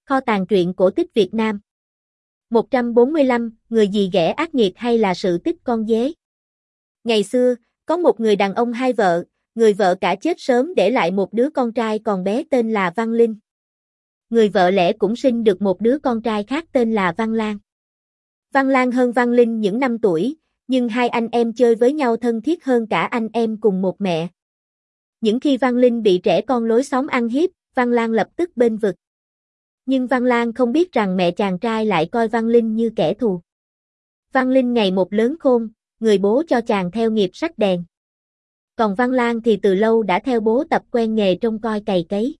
Kho tàng truyện cổ tích Việt Nam. 145, người gì ghẻ ác nghiệt hay là sự tích con dế? Ngày xưa, có một người đàn ông hai vợ, người vợ cả chết sớm để lại một đứa con trai còn bé tên là Văn Linh. Người vợ lẽ cũng sinh được một đứa con trai khác tên là Văn Lan. Văn Lan hơn Văn Linh những năm tuổi, nhưng hai anh em chơi với nhau thân thiết hơn cả anh em cùng một mẹ. Những khi Văn Linh bị trẻ con lối xóm ăn hiếp, Văn Lan lập tức bênh vực. Nhưng Văn Lan không biết rằng mẹ chàng trai lại coi Văn Linh như kẻ thù. Văn Linh ngày một lớn khôn, người bố cho chàng theo nghiệp xách đèn. Còn Văn Lan thì từ lâu đã theo bố tập quen nghề trông coi cày cấy.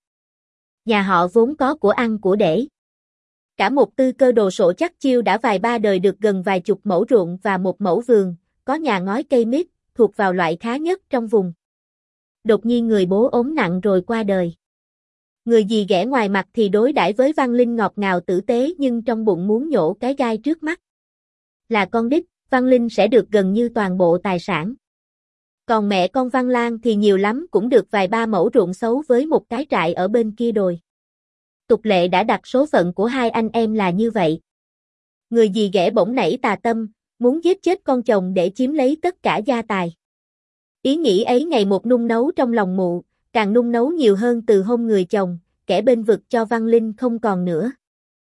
Nhà họ vốn có của ăn của để. Cả một tư cơ đồ sộ chắc chiêu đã vài ba đời được gần vài chục mẫu ruộng và một mẫu vườn, có nhà ngói cây mít, thuộc vào loại khá nhất trong vùng. Đột nhiên người bố ốm nặng rồi qua đời. Người dì ghẻ ngoài mặt thì đối đãi với Văn Linh ngọt ngào tử tế nhưng trong bụng muốn nhổ cái gai trước mắt. Là con đích, Văn Linh sẽ được gần như toàn bộ tài sản. Còn mẹ con Văn Lan thì nhiều lắm cũng được vài ba mẫu ruộng xấu với một cái trại ở bên kia đồi. Tục lệ đã đặt số phận của hai anh em là như vậy. Người dì ghẻ bỗng nảy tà tâm, muốn giết chết con chồng để chiếm lấy tất cả gia tài. Ý nghĩ ấy ngày một nung nấu trong lòng mụ, càng nung nấu nhiều hơn từ hôm người chồng, kẻ bênh vực cho Văn Linh không còn nữa.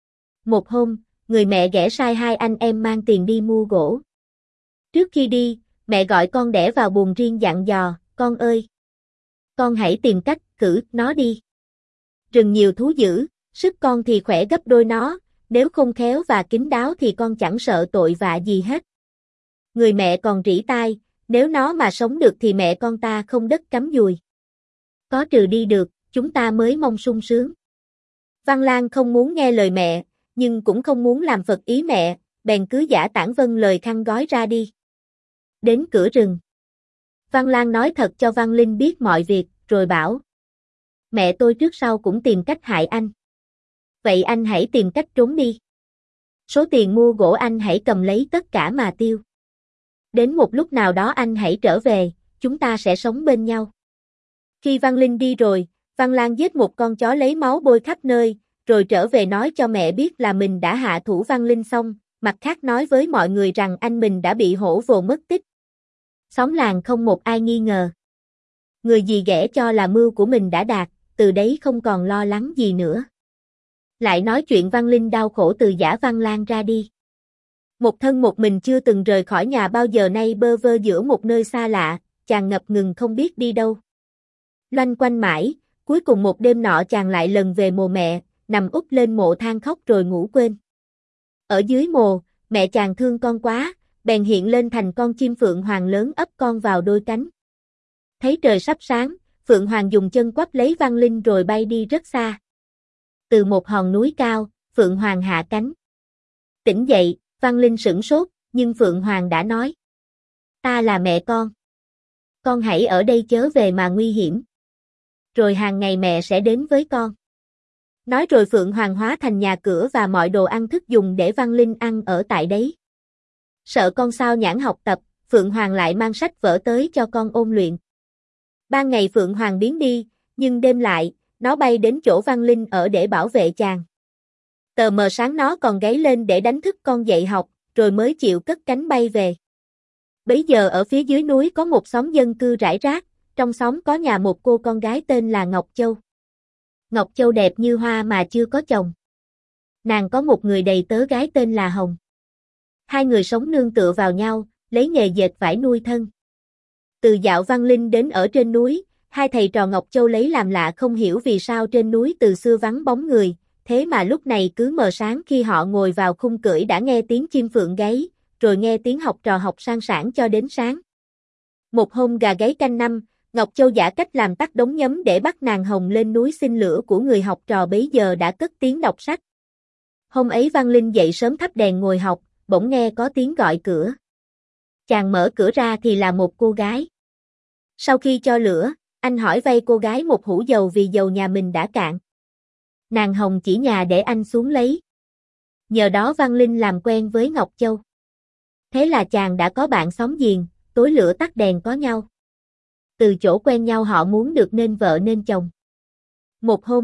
Một hôm, người mẹ ghẻ sai hai anh em mang tiền đi mua gỗ. Trước khi đi, mẹ gọi con đẻ vào buồng riêng dặn dò, con ơi! Con hãy tìm cách cử nó đi. Rừng nhiều thú dữ, sức con thì khỏe gấp đôi nó, nếu không khéo và kín đáo thì con chẳng sợ tội vạ gì hết. Người mẹ còn rỉ tai, nếu nó mà sống được thì mẹ con ta không đất cắm dùi. Có trừ đi được, chúng ta mới mong sung sướng. Văn Lan không muốn nghe lời mẹ, nhưng cũng không muốn làm phật ý mẹ, bèn cứ giả tản vâng lời khăn gói ra đi. Đến cửa rừng. Văn Lan nói thật cho Văn Linh biết mọi việc, rồi bảo. Mẹ tôi trước sau cũng tìm cách hại anh. Vậy anh hãy tìm cách trốn đi. Số tiền mua gỗ anh hãy cầm lấy tất cả mà tiêu. Đến một lúc nào đó anh hãy trở về, chúng ta sẽ sống bên nhau. Khi Văn Linh đi rồi, Văn Lan giết một con chó lấy máu bôi khắp nơi, rồi trở về nói cho mẹ biết là mình đã hạ thủ Văn Linh xong, mặt khác nói với mọi người rằng anh mình đã bị hổ vồ mất tích. Xóm làng không một ai nghi ngờ. Người dì ghẻ cho là mưu của mình đã đạt, từ đấy không còn lo lắng gì nữa. Lại nói chuyện Văn Linh đau khổ từ giả Văn Lan ra đi. Một thân một mình chưa từng rời khỏi nhà bao giờ nay bơ vơ giữa một nơi xa lạ, chàng ngập ngừng không biết đi đâu. Loanh quanh mãi, cuối cùng một đêm nọ chàng lại lần về mồ mẹ, nằm úp lên mộ than khóc rồi ngủ quên. Ở dưới mồ, mẹ chàng thương con quá, bèn hiện lên thành con chim phượng hoàng lớn ấp con vào đôi cánh. Thấy trời sắp sáng, phượng hoàng dùng chân quắp lấy Văn Linh rồi bay đi rất xa. Từ một hòn núi cao, phượng hoàng hạ cánh. Tỉnh dậy, Văn Linh sửng sốt, nhưng phượng hoàng đã nói. Ta là mẹ con. Con hãy ở đây chớ về mà nguy hiểm. Rồi hàng ngày mẹ sẽ đến với con. Nói rồi phượng hoàng hóa thành nhà cửa và mọi đồ ăn thức dùng để Văn Linh ăn ở tại đấy. Sợ con sao nhãng học tập, phượng hoàng lại mang sách vở tới cho con ôn luyện. Ban ngày phượng hoàng biến đi, nhưng đêm lại, nó bay đến chỗ Văn Linh ở để bảo vệ chàng. Tờ mờ sáng nó còn gáy lên để đánh thức con dậy học, rồi mới chịu cất cánh bay về. Bấy giờ ở phía dưới núi có một xóm dân cư rải rác, trong xóm có nhà một cô con gái tên là Ngọc Châu. Ngọc Châu đẹp như hoa mà chưa có chồng. Nàng có một người đầy tớ gái tên là Hồng. Hai người sống nương tựa vào nhau, lấy nghề dệt vải nuôi thân. Từ dạo Văn Linh đến ở trên núi, hai thầy trò Ngọc Châu lấy làm lạ không hiểu vì sao trên núi từ xưa vắng bóng người, thế mà lúc này cứ mờ sáng khi họ ngồi vào khung cưỡi đã nghe tiếng chim phượng gáy, rồi nghe tiếng học trò học sang sảng cho đến sáng. Một hôm gà gáy canh năm, Ngọc Châu giả cách làm tắt đống nhấm để bắt nàng Hồng lên núi xin lửa của người học trò bấy giờ đã cất tiếng đọc sách. Hôm ấy Văn Linh dậy sớm thắp đèn ngồi học, bỗng nghe có tiếng gọi cửa. Chàng mở cửa ra thì là một cô gái. Sau khi cho lửa, anh hỏi vay cô gái một hũ dầu vì dầu nhà mình đã cạn. Nàng Hồng chỉ nhà để anh xuống lấy. Nhờ đó Văn Linh làm quen với Ngọc Châu. Thế là chàng đã có bạn xóm giềng, tối lửa tắt đèn có nhau. Từ chỗ quen nhau họ muốn được nên vợ nên chồng. Một hôm,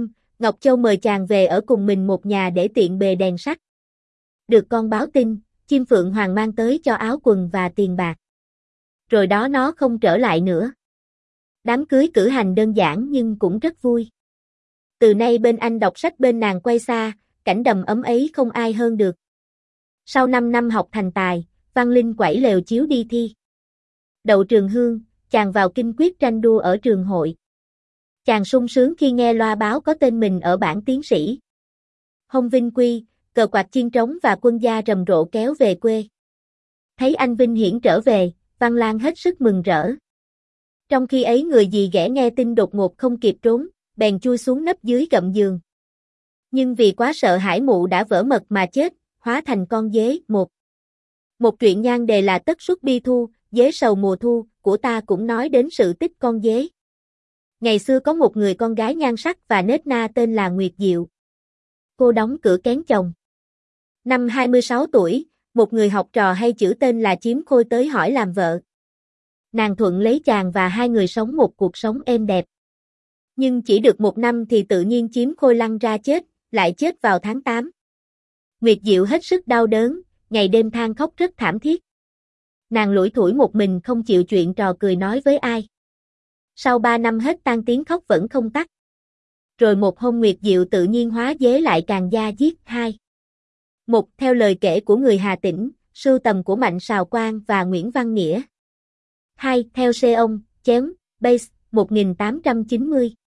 Ngọc Châu mời chàng về ở cùng mình một nhà để tiện bề đèn sắt. Được con báo tin, chim phượng hoàng mang tới cho áo quần và tiền bạc. Rồi đó nó không trở lại nữa. Đám cưới cử hành đơn giản nhưng cũng rất vui. Từ nay bên anh đọc sách bên nàng quay xa, cảnh đầm ấm ấy không ai hơn được. Sau 5 năm học thành tài, Văn Linh quẩy lều chiếu đi thi. Đậu trường hương, chàng vào kinh quyết tranh đua ở trường hội. Chàng sung sướng khi nghe loa báo có tên mình ở bảng tiến sĩ. Hông Vinh quy, cờ quạt chiên trống và quân gia rầm rộ kéo về quê. Thấy anh Vinh Hiển trở về, Văn Lang hết sức mừng rỡ. Trong khi ấy người dì ghẻ nghe tin đột ngột không kịp trốn, bèn chui xuống nấp dưới gầm giường. Nhưng vì quá sợ hãi mụ đã vỡ mật mà chết, hóa thành con dế. Một truyện nhan đề là Tất Suất Bi Thu, Dế Sầu Mùa Thu, của ta cũng nói đến sự tích con dế. Ngày xưa có một người con gái nhan sắc và nết na tên là Nguyệt Diệu. Cô đóng cửa kén chồng. Năm 26 tuổi, một người học trò hay chữ tên là Chiếm Khôi tới hỏi làm vợ. Nàng thuận lấy chàng và hai người sống một cuộc sống êm đẹp. Nhưng chỉ được 1 năm thì tự nhiên Chiếm Khôi lăn ra chết, lại chết vào tháng 8. Nguyệt Diệu hết sức đau đớn, ngày đêm than khóc rất thảm thiết. Nàng lủi thủi một mình không chịu chuyện trò cười nói với ai. Sau 3 năm hết tan tiếng khóc vẫn không tắt. Rồi một hôm Nguyệt Diệu tự nhiên hóa dế lại càng da giết. 2. Một theo lời kể của người Hà Tĩnh, sưu tầm của Mạnh Sào Quang và Nguyễn Văn Nghĩa. 2. Theo Seong, chém, base, 1890.